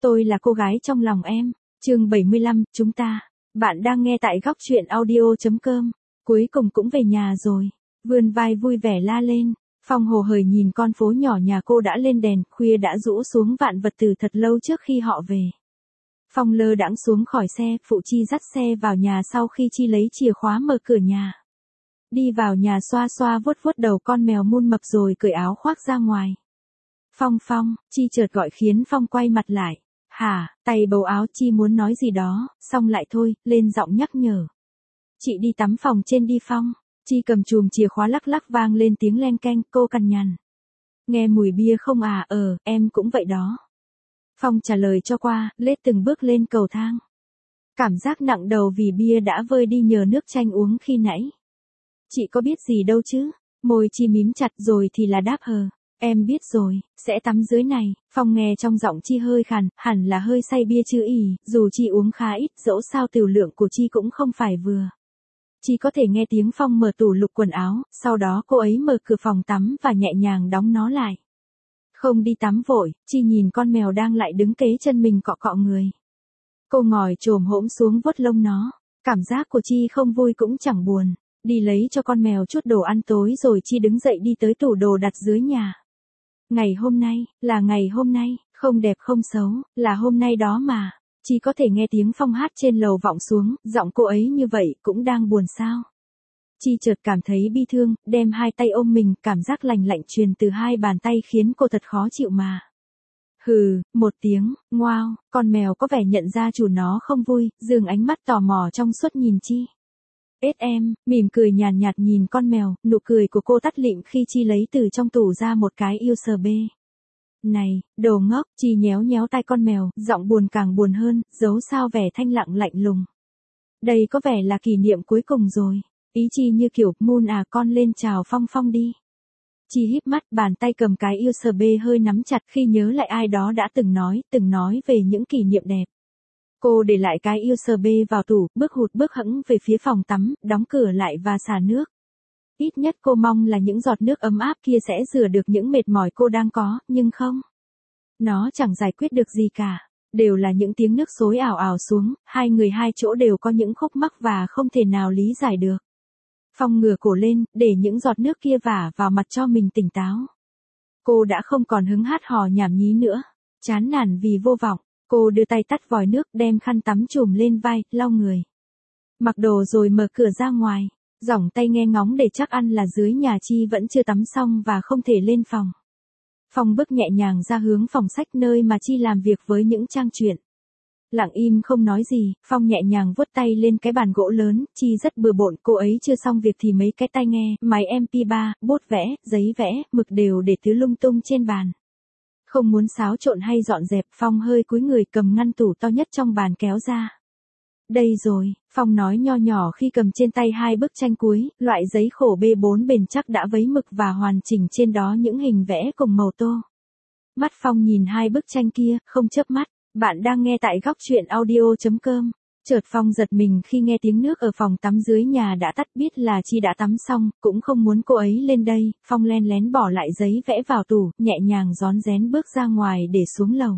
Tôi là cô gái trong lòng em. Chương 75, chúng ta. Bạn đang nghe tại góc truyện audio.com. Cuối cùng cũng về nhà rồi. Vươn vai vui vẻ la lên. Phong hồ hởi nhìn con phố nhỏ nhà cô đã lên đèn, khuya đã rũ xuống vạn vật từ thật lâu trước khi họ về. Phong lơ đãng xuống khỏi xe, phụ Chi dắt xe vào nhà sau khi Chi lấy chìa khóa mở cửa nhà. Đi vào nhà xoa xoa vuốt vuốt đầu con mèo mun mập rồi cởi áo khoác ra ngoài. Phong, Chi chợt gọi khiến Phong quay mặt lại. Hả, tay bầu áo Chi muốn nói gì đó, xong lại thôi, lên giọng nhắc nhở. Chị đi tắm phòng trên đi Phong. Chi cầm chùm chìa khóa lắc lắc vang lên tiếng len keng, cô cằn nhằn. Nghe mùi bia không à, em cũng vậy đó. Phong trả lời cho qua, lết từng bước lên cầu thang. Cảm giác nặng đầu vì bia đã vơi đi nhờ nước chanh uống khi nãy. Chị có biết gì đâu chứ, môi Chi mím chặt rồi thì là đáp hờ. Em biết rồi, sẽ tắm dưới này. Phong nghe trong giọng Chi hơi khàn, hẳn là hơi say bia chứ ỉ, dù Chi uống khá ít, dẫu sao tiểu lượng của Chi cũng không phải vừa. Chi có thể nghe tiếng Phong mở tủ lục quần áo, sau đó cô ấy mở cửa phòng tắm và nhẹ nhàng đóng nó lại. Không đi tắm vội, Chi nhìn con mèo đang lại đứng kế chân mình cọ cọ người. Cô ngồi chồm hổm xuống vuốt lông nó, cảm giác của Chi không vui cũng chẳng buồn. Đi lấy cho con mèo chút đồ ăn tối rồi Chi đứng dậy đi tới tủ đồ đặt dưới nhà. Ngày hôm nay, là ngày hôm nay, không đẹp không xấu, là hôm nay đó mà. Chi có thể nghe tiếng Phong hát trên lầu vọng xuống, giọng cô ấy như vậy cũng đang buồn sao. Chi chợt cảm thấy bi thương, đem hai tay ôm mình, cảm giác lạnh lạnh truyền từ hai bàn tay khiến cô thật khó chịu mà. Hừ, một tiếng, ngoao, con mèo có vẻ nhận ra chủ nó không vui, dường ánh mắt tò mò trong suốt nhìn Chi. Em, mỉm cười nhàn nhạt nhìn con mèo, nụ cười của cô tắt lịm khi Chi lấy từ trong tủ ra một cái USB. Này, đồ ngốc, Chi nhéo nhéo tai con mèo, giọng buồn càng buồn hơn, giấu sao vẻ thanh lặng lạnh lùng. Đây có vẻ là kỷ niệm cuối cùng rồi. Ý Chi như kiểu, Moon à con lên chào Phong đi. Chi híp mắt, bàn tay cầm cái USB hơi nắm chặt khi nhớ lại ai đó đã từng nói về những kỷ niệm đẹp. Cô để lại cái USB vào tủ, bước hụt bước hẫng về phía phòng tắm, đóng cửa lại và xả nước. Ít nhất cô mong là những giọt nước ấm áp kia sẽ rửa được những mệt mỏi cô đang có, nhưng không. Nó chẳng giải quyết được gì cả. Đều là những tiếng nước xối ảo ảo xuống, hai người hai chỗ đều có những khúc mắc và không thể nào lý giải được. Phong ngửa cổ lên, để những giọt nước kia vả vào mặt cho mình tỉnh táo. Cô đã không còn hứng hát hò nhảm nhí nữa. Chán nản vì vô vọng, cô đưa tay tắt vòi nước, đem khăn tắm trùm lên vai, lau người. Mặc đồ rồi mở cửa ra ngoài. Giỏng tay nghe ngóng để chắc ăn là dưới nhà Chi vẫn chưa tắm xong và không thể lên phòng. Phong bước nhẹ nhàng ra hướng phòng sách nơi mà Chi làm việc với những trang truyện. Lặng im không nói gì, Phong nhẹ nhàng vuốt tay lên cái bàn gỗ lớn, Chi rất bừa bộn, cô ấy chưa xong việc thì mấy cái tai nghe, máy MP3, bút vẽ, giấy vẽ, mực đều để tứ lung tung trên bàn. Không muốn xáo trộn hay dọn dẹp, Phong hơi cúi người cầm ngăn tủ to nhất trong bàn kéo ra. Đây rồi, Phong nói nho nhỏ khi cầm trên tay hai bức tranh cuối, loại giấy khổ B4 bền chắc đã vấy mực và hoàn chỉnh trên đó những hình vẽ cùng màu tô. Mắt Phong nhìn hai bức tranh kia, không chớp mắt. Bạn đang nghe tại góc truyện audio.com. Chợt Phong giật mình khi nghe tiếng nước ở phòng tắm dưới nhà đã tắt, biết là Chi đã tắm xong, cũng không muốn cô ấy lên đây. Phong len lén bỏ lại giấy vẽ vào tủ, nhẹ nhàng rón rén bước ra ngoài để xuống lầu.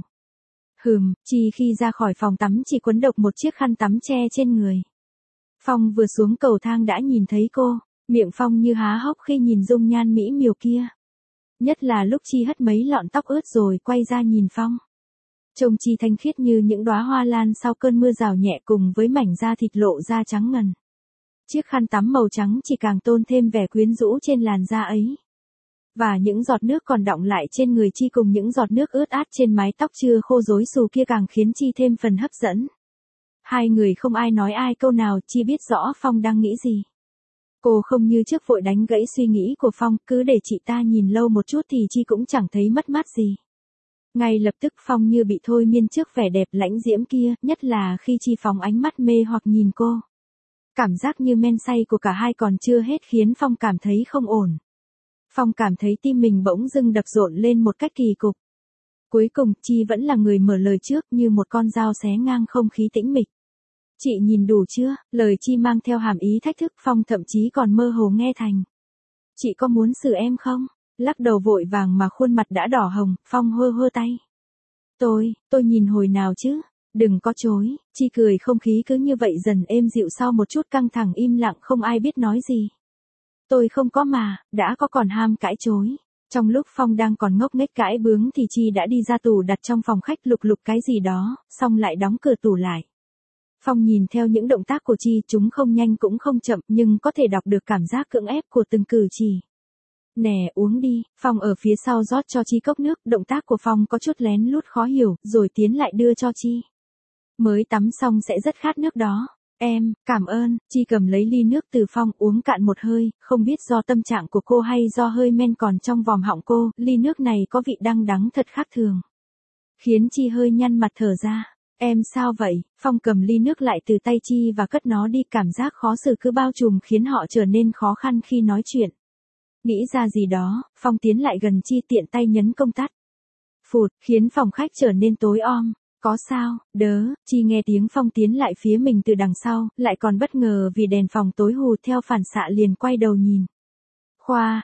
Chi khi ra khỏi phòng tắm chỉ quấn độc một chiếc khăn tắm che trên người. Phong vừa xuống cầu thang đã nhìn thấy cô, miệng Phong như há hốc khi nhìn dung nhan mỹ miều kia. Nhất là lúc Chi hất mấy lọn tóc ướt rồi quay ra nhìn Phong. Trông Chi thanh khiết như những đóa hoa lan sau cơn mưa rào nhẹ cùng với mảnh da thịt lộ da trắng ngần. Chiếc khăn tắm màu trắng chỉ càng tôn thêm vẻ quyến rũ trên làn da ấy. Và những giọt nước còn đọng lại trên người Chi cùng những giọt nước ướt át trên mái tóc chưa khô rối xù kia càng khiến Chi thêm phần hấp dẫn. Hai người không ai nói ai câu nào, Chi biết rõ Phong đang nghĩ gì. Cô không như trước vội đánh gãy suy nghĩ của Phong, cứ để chị ta nhìn lâu một chút thì Chi cũng chẳng thấy mất mát gì. Ngay lập tức Phong như bị thôi miên trước vẻ đẹp lãnh diễm kia, nhất là khi Chi phóng ánh mắt mê hoặc nhìn cô. Cảm giác như men say của cả hai còn chưa hết khiến Phong cảm thấy không ổn. Phong cảm thấy tim mình bỗng dưng đập rộn lên một cách kỳ cục. Cuối cùng Chi vẫn là người mở lời trước như một con dao xé ngang không khí tĩnh mịch. Chị nhìn đủ chưa? Lời Chi mang theo hàm ý thách thức, Phong thậm chí còn mơ hồ nghe thành. Chị có muốn xử em không? Lắc đầu vội vàng mà khuôn mặt đã đỏ hồng, Phong hơ tay. Tôi nhìn hồi nào chứ? Đừng có chối, Chi cười không khí cứ như vậy dần êm dịu sau một chút căng thẳng im lặng không ai biết nói gì. Tôi không có mà, đã có còn ham cãi chối. Trong lúc Phong đang còn ngốc nghếch cãi bướng thì Chi đã đi ra tủ đặt trong phòng khách lục lục cái gì đó, xong lại đóng cửa tủ lại. Phong nhìn theo những động tác của Chi, chúng không nhanh cũng không chậm nhưng có thể đọc được cảm giác cưỡng ép của từng cử chỉ. Nè uống đi, Phong ở phía sau rót cho Chi cốc nước, động tác của Phong có chút lén lút khó hiểu, rồi tiến lại đưa cho Chi. Mới tắm xong sẽ rất khát nước đó. Cảm ơn, Chi cầm lấy ly nước từ Phong uống cạn một hơi, không biết do tâm trạng của cô hay do hơi men còn trong vòm họng cô, ly nước này có vị đắng đắng thật khác thường. Khiến Chi hơi nhăn mặt thở ra. Em sao vậy? Phong cầm ly nước lại từ tay Chi và cất nó đi, cảm giác khó xử cứ bao trùm khiến họ trở nên khó khăn khi nói chuyện. Nghĩ ra gì đó, Phong tiến lại gần Chi tiện tay nhấn công tắc. Phụt, khiến phòng khách trở nên tối om. Có sao, Chi nghe tiếng Phong tiến lại phía mình từ đằng sau, lại còn bất ngờ vì đèn phòng tối hù theo phản xạ liền quay đầu nhìn. Khoa,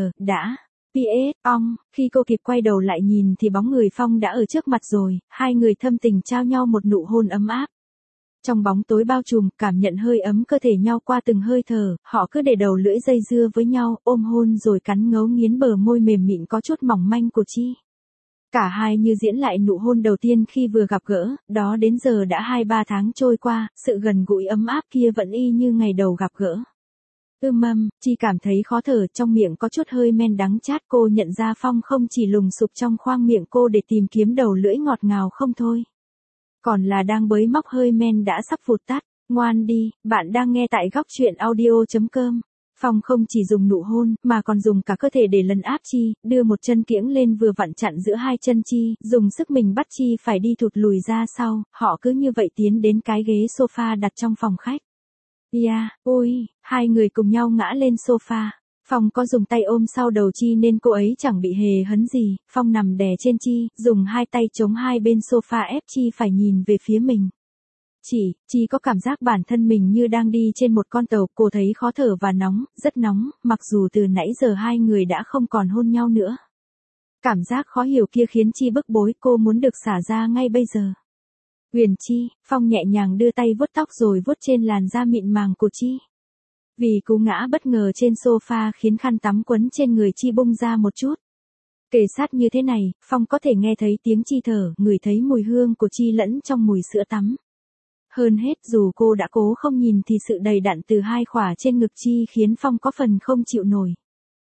khi cô kịp quay đầu lại nhìn thì bóng người Phong đã ở trước mặt rồi, hai người thâm tình trao nhau một nụ hôn ấm áp. Trong bóng tối bao trùm, cảm nhận hơi ấm cơ thể nhau qua từng hơi thở, họ cứ để đầu lưỡi dây dưa với nhau, ôm hôn rồi cắn ngấu nghiến bờ môi mềm mịn có chút mỏng manh của Chi. Cả hai như diễn lại nụ hôn đầu tiên khi vừa gặp gỡ, đó đến giờ đã 2-3 tháng trôi qua, sự gần gũi ấm áp kia vẫn y như ngày đầu gặp gỡ. Chi cảm thấy khó thở, trong miệng có chút hơi men đắng chát, cô nhận ra Phong không chỉ lùng sục trong khoang miệng cô để tìm kiếm đầu lưỡi ngọt ngào không thôi. Còn là đang bới móc hơi men đã sắp vụt tắt. Ngoan đi, bạn đang nghe tại góc truyện audio.com. Phong không chỉ dùng nụ hôn, mà còn dùng cả cơ thể để lấn áp Chi, đưa một chân kiễng lên vừa vặn chặn giữa hai chân Chi, dùng sức mình bắt Chi phải đi thụt lùi ra sau, họ cứ như vậy tiến đến cái ghế sofa đặt trong phòng khách. Hai người cùng nhau ngã lên sofa. Phong có dùng tay ôm sau đầu Chi nên cô ấy chẳng bị hề hấn gì, Phong nằm đè trên Chi, dùng hai tay chống hai bên sofa ép Chi phải nhìn về phía mình. Chi có cảm giác bản thân mình như đang đi trên một con tàu, cô thấy khó thở và nóng, rất nóng, mặc dù từ nãy giờ hai người đã không còn hôn nhau nữa. Cảm giác khó hiểu kia khiến Chi bức bối, cô muốn được xả ra ngay bây giờ. Huyền Chi, Phong nhẹ nhàng đưa tay vuốt tóc rồi vuốt trên làn da mịn màng của Chi. Vì cú ngã bất ngờ trên sofa khiến khăn tắm quấn trên người Chi bung ra một chút. Kề sát như thế này, Phong có thể nghe thấy tiếng Chi thở, ngửi thấy mùi hương của Chi lẫn trong mùi sữa tắm. Hơn hết dù cô đã cố không nhìn thì sự đầy đặn từ hai khỏa trên ngực Chi khiến Phong có phần không chịu nổi.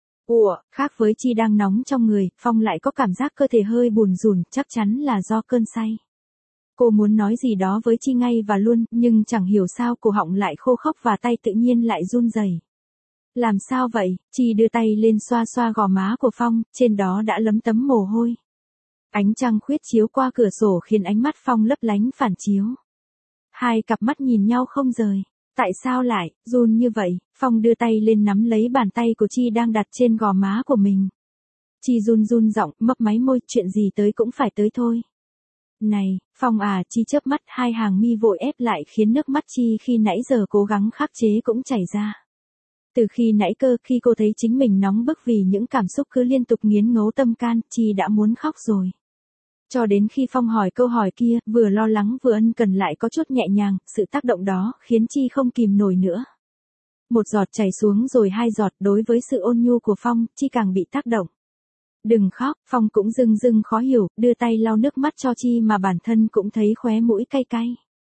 Khác với Chi đang nóng trong người, Phong lại có cảm giác cơ thể hơi bùn rùn, chắc chắn là do cơn say. Cô muốn nói gì đó với Chi ngay và luôn, nhưng chẳng hiểu sao cổ họng lại khô khốc và tay tự nhiên lại run rẩy. Làm sao vậy? Chi đưa tay lên xoa xoa gò má của Phong, trên đó đã lấm tấm mồ hôi. Ánh trăng khuyết chiếu qua cửa sổ khiến ánh mắt Phong lấp lánh phản chiếu. Hai cặp mắt nhìn nhau không rời. Tại sao lại run như vậy? Phong đưa tay lên nắm lấy bàn tay của Chi đang đặt trên gò má của mình. Chi run run giọng, mấp máy môi, chuyện gì tới cũng phải tới thôi. Này, Phong à, Chi chớp mắt, hai hàng mi vội ép lại khiến nước mắt Chi khi nãy giờ cố gắng khắc chế cũng chảy ra. Từ khi nãy khi cô thấy chính mình nóng bức vì những cảm xúc cứ liên tục nghiến ngấu tâm can, Chi đã muốn khóc rồi. Cho đến khi Phong hỏi câu hỏi kia, vừa lo lắng vừa ân cần lại có chút nhẹ nhàng, sự tác động đó khiến Chi không kìm nổi nữa. Một giọt chảy xuống rồi hai giọt, đối với sự ôn nhu của Phong, Chi càng bị tác động. Đừng khóc, Phong cũng dưng khó hiểu, đưa tay lau nước mắt cho Chi mà bản thân cũng thấy khóe mũi cay cay.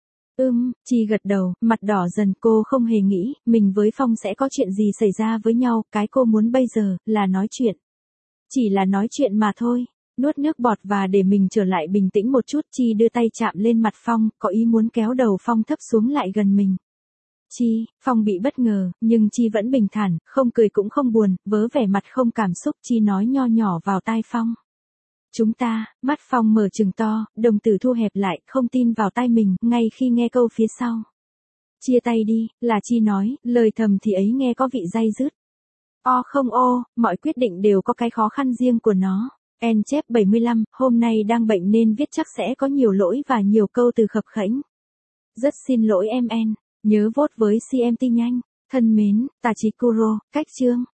Chi gật đầu, mặt đỏ dần, cô không hề nghĩ, mình với Phong sẽ có chuyện gì xảy ra với nhau, cái cô muốn bây giờ, là nói chuyện. Chỉ là nói chuyện mà thôi. Nuốt nước bọt và để mình trở lại bình tĩnh một chút, Chi đưa tay chạm lên mặt Phong, có ý muốn kéo đầu Phong thấp xuống lại gần mình. Phong bị bất ngờ, nhưng Chi vẫn bình thản, không cười cũng không buồn, vớ vẻ mặt không cảm xúc, Chi nói nho nhỏ vào tai Phong. Chúng ta, mắt Phong mở trừng to, đồng tử thu hẹp lại, không tin vào tai mình, ngay khi nghe câu phía sau. Chia tay đi, là Chi nói, lời thầm thì ấy nghe có vị day dứt. Mọi quyết định đều có cái khó khăn riêng của nó. Chép 75, hôm nay đang bệnh nên viết chắc sẽ có nhiều lỗi và nhiều câu từ khập khểnh. Rất xin lỗi em, nhớ vote với CMT nhanh. Thân mến, Tachikuro, cách chương.